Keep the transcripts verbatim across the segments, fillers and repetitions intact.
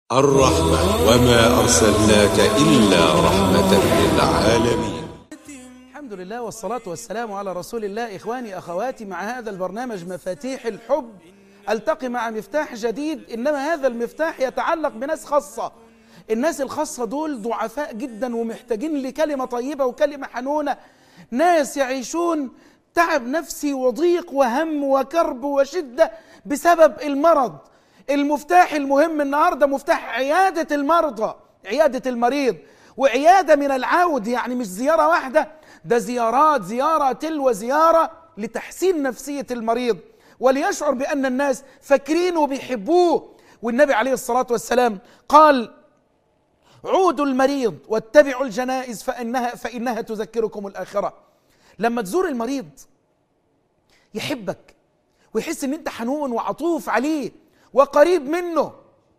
الرحمة وما أرسلناك إلا رحمة للعالمين. الحمد لله والصلاة والسلام على رسول الله. إخواني أخواتي، مع هذا البرنامج مفاتيح الحب ألتقي مع مفتاح جديد، إنما هذا المفتاح يتعلق بناس خاصة. الناس الخاصة دول ضعفاء جدا ومحتاجين لكلمة طيبة وكلمة حنونة. ناس يعيشون تعب نفسي وضيق وهم وكرب وشدة بسبب المرض. المفتاح المهم النهاردة مفتاح عيادة المرضى، عيادة المريض، وعيادة من العود، يعني مش زيارة واحدة، ده زيارات، زيارة تلو زيارة لتحسين نفسية المريض وليشعر بأن الناس فاكرين وبيحبوه. والنبي عليه الصلاة والسلام قال: عودوا المريض واتبعوا الجنائز فإنها, فإنها تذكركم الآخرة. لما تزور المريض يحبك ويحس ان انت حنون وعطوف عليه وقريب منه.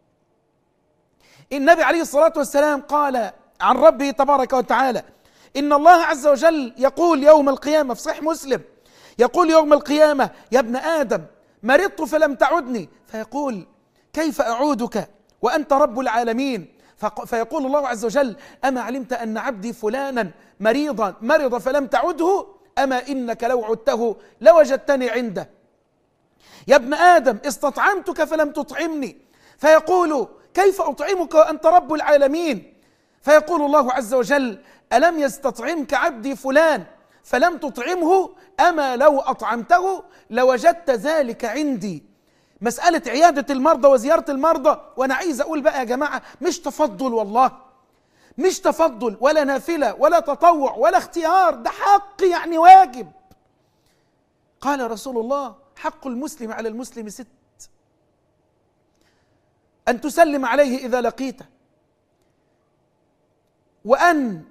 النبي عليه الصلاة والسلام قال عن ربه تبارك وتعالى: إن الله عز وجل يقول يوم القيامة في صحيح مسلم، يقول يوم القيامة: يا ابن آدم مرضت فلم تعدني، فيقول: كيف أعودك وأنت رب العالمين؟ فيقول الله عز وجل: أما علمت أن عبدي فلانا مريضا مرض فلم تعده؟ أما إنك لو عدته لوجدتني عنده. يا ابن آدم استطعمتك فلم تطعمني، فيقول: كيف أطعمك وأنت رب العالمين؟ فيقول الله عز وجل: ألم يستطعمك عبدي فلان فلم تطعمه؟ أما لو أطعمته لوجدت ذلك عندي. مسألة عيادة المرضى وزيارة المرضى، وأنا عايز أقول بقى يا جماعة، مش تفضل، والله مش تفضل ولا نافلة ولا تطوع ولا اختيار، ده حق، يعني واجب. قال رسول الله: حق المسلم على المسلم ست: أن تسلم عليه إذا لقيته، وأن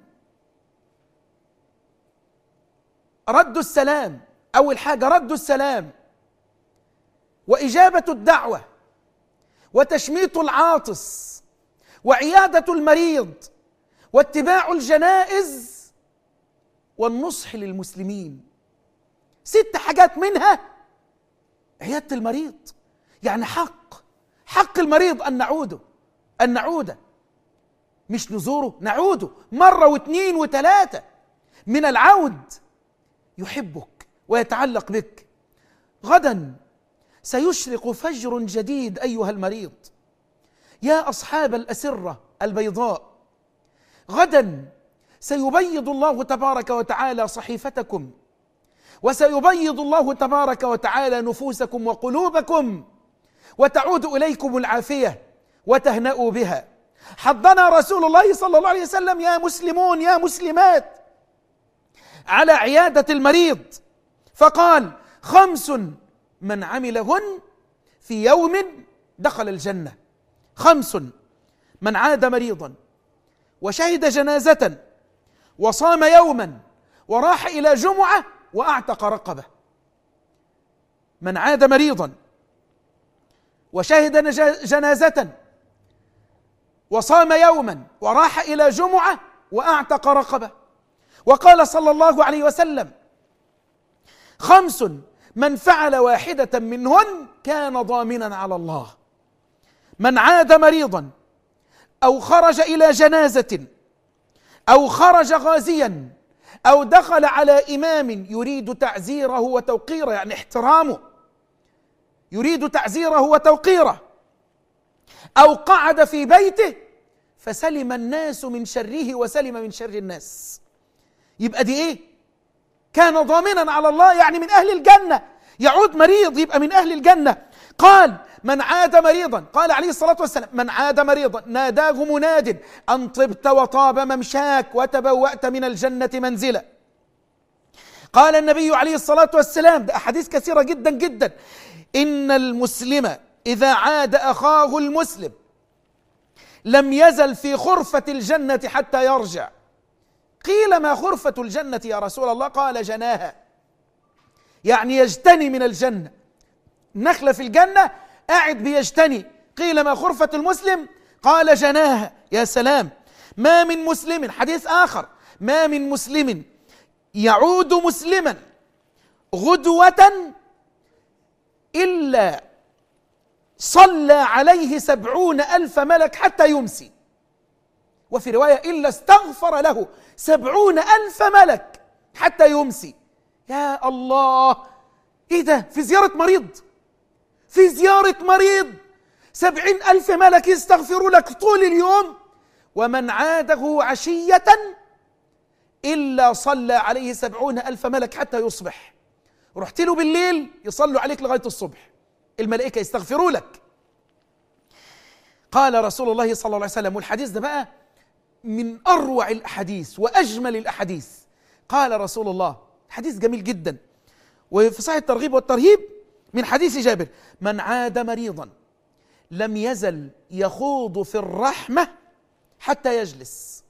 رد السلام، أول حاجة رد السلام، وإجابة الدعوة، وتشميت العاطس، وعيادة المريض، واتباع الجنائز، والنصح للمسلمين. ست حاجات منها عيادة المريض. يعني حق حق المريض أن نعوده أن نعوده مش نزوره، نعوده مرة واثنين وثلاثة. من العود يحبك ويتعلق بك. غدا سيشرق فجر جديد أيها المريض، يا أصحاب الأسرة البيضاء. غدا سيبيض الله تبارك وتعالى صحيفتكم، وسيبيض الله تبارك وتعالى نفوسكم وقلوبكم، وتعود إليكم العافية وتهنأوا بها. حضنا رسول الله صلى الله عليه وسلم يا مسلمون يا مسلمات على عيادة المريض، فقال: خمس من عملهن في يوم دخل الجنة. خمس: من عاد مريضا وشهد جنازة وصام يوما وراح إلى جمعة وأعتق رقبة. من عاد مريضا وشهد جنازة وصام يوما وراح إلى جمعة وأعتق رقبة. وقال صلى الله عليه وسلم: خمس من فعل واحدة منهن كان ضامنا على الله. من عاد مريضا أو خرج إلى جنازة أو خرج غازيا أو دخل على إمام يريد تعزيره وتوقيره، يعني احترامه، يريد تعزيره وتوقيره، أو قعد في بيته فسلم الناس من شره وسلم من شر الناس. يبقى دي إيه؟ كان ضامنا على الله، يعني من أهل الجنة. يعود مريض يبقى من أهل الجنة. قال: من عاد مريضا، قال عليه الصلاة والسلام: من عاد مريضا ناداه مناد أن طبت وطاب ممشاك وتبوأت من الجنة منزلا. قال النبي عليه الصلاة والسلام، ده أحاديث كثيرة جدا جدا: إن المسلم إذا عاد أخاه المسلم لم يزل في خرفة الجنة حتى يرجع. قيل: ما خرفة الجنة يا رسول الله؟ قال: جناها، يعني يجتني من الجنة. نخلة في الجنة قاعد بيجتني. قيل: ما خرفة المسلم؟ قال: جناها. يا سلام. ما من مسلم، حديث آخر: ما من مسلم يعود مسلما غدوة إلا صلى عليه سبعون ألف ملك حتى يمسي. وفي رواية إلا استغفر له سبعون ألف ملك حتى يمسي. يا الله، إيه ده؟ في زيارة مريض، في زيارة مريض سبعين ألف ملك يستغفروا لك طول اليوم. ومن عاده عشية إلا صلى عليه سبعون ألف ملك حتى يصبح. رحت له بالليل يصلوا عليك لغاية الصبح، الملائكة يستغفروا لك. قال رسول الله صلى الله عليه وسلم، والحديث ده بقى من أروع الأحاديث وأجمل الأحاديث. قال رسول الله، حديث جميل جدا وفي صحيح الترغيب والترهيب من حديث جابر: من عاد مريضا لم يزل يخوض في الرحمة حتى يجلس،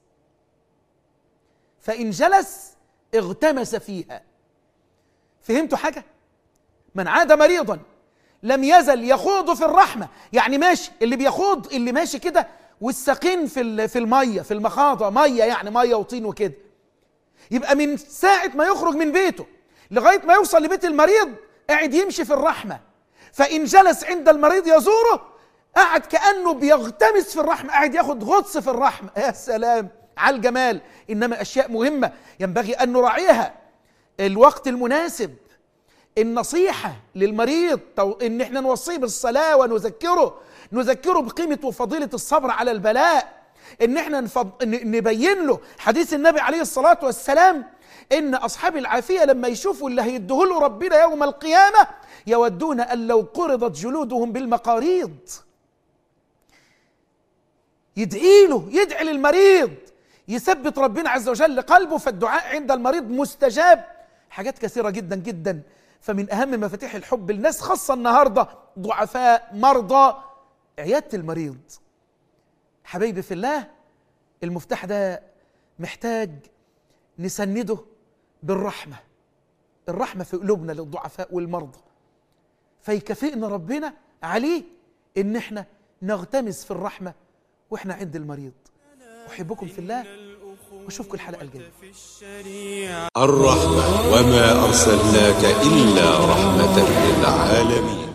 فإن جلس اغتمس فيها. فهمتوا حاجة؟ من عاد مريضا لم يزل يخوض في الرحمة، يعني ماشي، اللي بيخوض اللي ماشي كده والساقين في في المية، في المخاضة، مية يعني مية وطين وكده، يبقى من ساعة ما يخرج من بيته لغاية ما يوصل لبيت المريض قاعد يمشي في الرحمة. فإن جلس عند المريض يزوره قاعد كأنه بيغتمس في الرحمة، قاعد ياخد غطس في الرحمة. يا سلام على الجمال. إنما أشياء مهمة ينبغي أن نراعيها: الوقت المناسب، النصيحة للمريض، إن احنا نوصيه بالصلاة ونذكره نذكره بقيمة وفضيلة الصبر على البلاء، إن احنا نفض... نبين له حديث النبي عليه الصلاة والسلام إن أصحاب العافية لما يشوفوا اللي هيديه له ربنا يوم القيامة يودون أن لو قرضت جلودهم بالمقاريض. يدعي له، يدعي للمريض، يثبت ربنا عز وجل قلبه، فالدعاء عند المريض مستجاب. حاجات كثيرة جدا جدا. فمن أهم مفاتيح الحب الناس خاصة النهاردة ضعفاء، مرضى، عيادة المريض. حبايبي في الله، المفتاح ده محتاج نسنده بالرحمة، الرحمة في قلوبنا للضعفاء والمرضى، فيكافئنا ربنا عليه إن احنا نغتمس في الرحمة وإحنا عند المريض. أحبكم في الله وأشوفكم الحلقة الجاية. الرحمة وما أرسلناك إلا رحمة للعالمين.